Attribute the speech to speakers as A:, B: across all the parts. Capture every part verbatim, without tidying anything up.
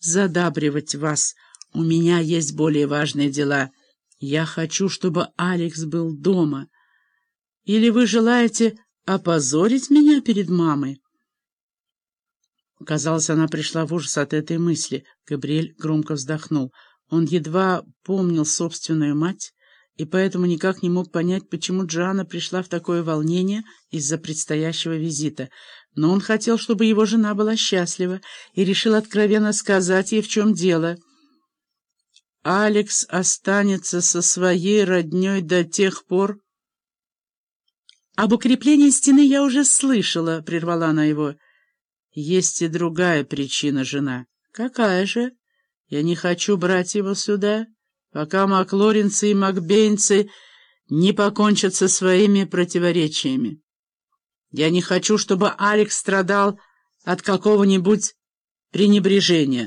A: задабривать вас. У меня есть более важные дела. Я хочу, чтобы Алекс был дома. Или вы желаете опозорить меня перед мамой?» Казалось, она пришла в ужас от этой мысли. Габриэль громко вздохнул. Он едва помнил собственную мать, и поэтому никак не мог понять, почему Джоанна пришла в такое волнение из-за предстоящего визита. Но он хотел, чтобы его жена была счастлива, и решил откровенно сказать ей, в чем дело. «Алекс останется со своей родней до тех пор...» «Об укреплении стены я уже слышала», — прервала она его. «Есть и другая причина, жена». «Какая же? Я не хочу брать его сюда, пока маклоринцы и макбейнцы не покончат со своими противоречиями. Я не хочу, чтобы Алекс страдал от какого-нибудь пренебрежения».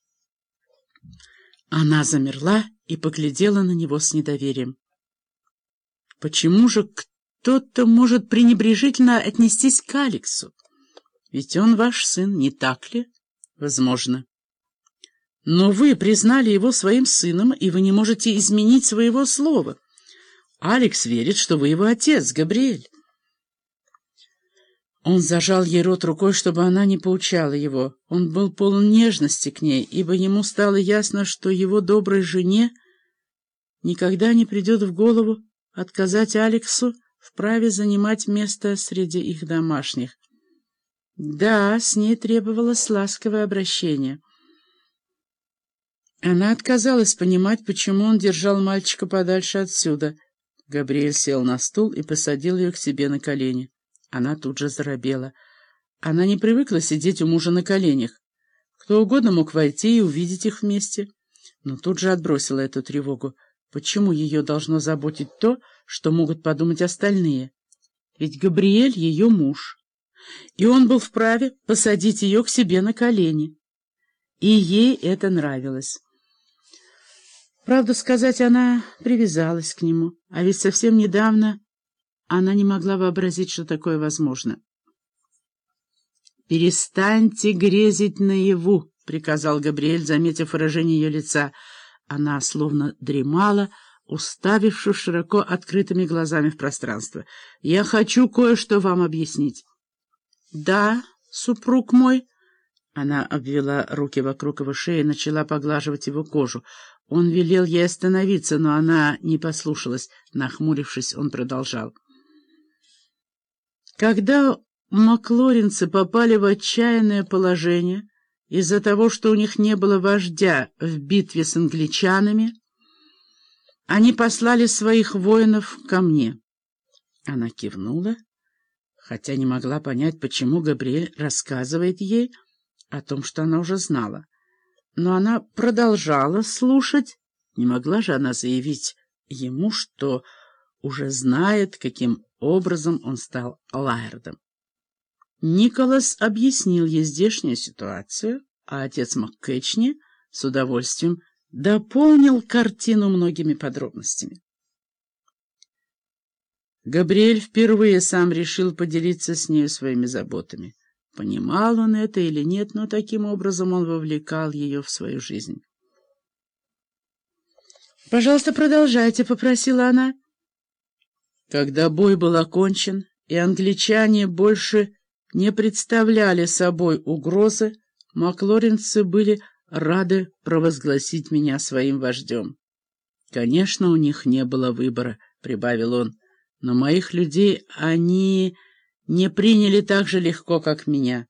A: Она замерла и поглядела на него с недоверием. «Почему же кто-то может пренебрежительно отнестись к Алексу? Ведь он ваш сын, не так ли?» «Возможно. Но вы признали его своим сыном, и вы не можете изменить своего слова. Алекс верит, что вы его отец, Габриэль». Он зажал ей рот рукой, чтобы она не поучала его. Он был полон нежности к ней, ибо ему стало ясно, что его доброй жене никогда не придет в голову отказать Алексу в праве занимать место среди их домашних. Да, с ней требовалось ласковое обращение. Она отказалась понимать, почему он держал мальчика подальше отсюда. Габриэль сел на стул и посадил ее к себе на колени. Она тут же заробела. Она не привыкла сидеть у мужа на коленях. Кто угодно мог войти и увидеть их вместе. Но тут же отбросила эту тревогу. Почему ее должно заботить то, что могут подумать остальные? Ведь Габриэль — ее муж. И он был вправе посадить ее к себе на колени. И ей это нравилось. Правду сказать, она привязалась к нему. А ведь совсем недавно она не могла вообразить, что такое возможно. «Перестаньте грезить наяву», — приказал Габриэль, заметив выражение ее лица. Она словно дремала, уставившись широко открытыми глазами в пространство. «Я хочу кое-что вам объяснить». «Да, супруг мой». Она обвела руки вокруг его шеи и начала поглаживать его кожу. Он велел ей остановиться, но она не послушалась. Нахмурившись, он продолжал. Когда маклоринцы попали в отчаянное положение из-за того, что у них не было вождя в битве с англичанами, они послали своих воинов ко мне. Она кивнула, хотя не могла понять, почему Габриэль рассказывает ей о том, что она уже знала. Но она продолжала слушать. Не могла же она заявить ему, что уже знает, каким образом он стал лаэрдом. Николас объяснил ей здешнюю ситуацию, а отец МакКетчни с удовольствием дополнил картину многими подробностями. Габриэль впервые сам решил поделиться с нею своими заботами. Понимал он это или нет, но таким образом он вовлекал ее в свою жизнь. «Пожалуйста, продолжайте», — попросила она. Когда бой был окончен, и англичане больше не представляли собой угрозы, маклоринцы были рады провозгласить меня своим вождем. «Конечно, у них не было выбора», — прибавил он, — «но моих людей они не приняли так же легко, как меня».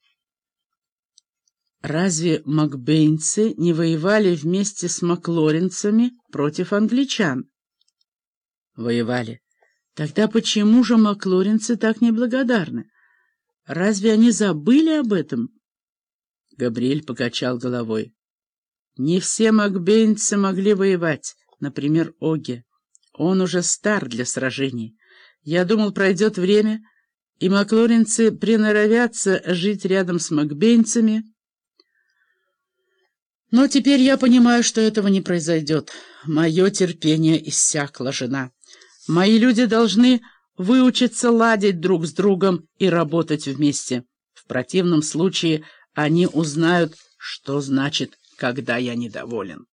A: Разве макбейнцы не воевали вместе с маклоринцами против англичан? Воевали. Тогда почему же маклоринцы так неблагодарны? Разве они забыли об этом? Габриэль покачал головой. Не все макбейнцы могли воевать, например, Оги. Он уже стар для сражений. Я думал, пройдет время, и маклоринцы приноровятся жить рядом с макбейнцами. Но теперь я понимаю, что этого не произойдет. Мое терпение иссякло, жена. Мои люди должны выучиться ладить друг с другом и работать вместе. В противном случае они узнают, что значит когда я недоволен.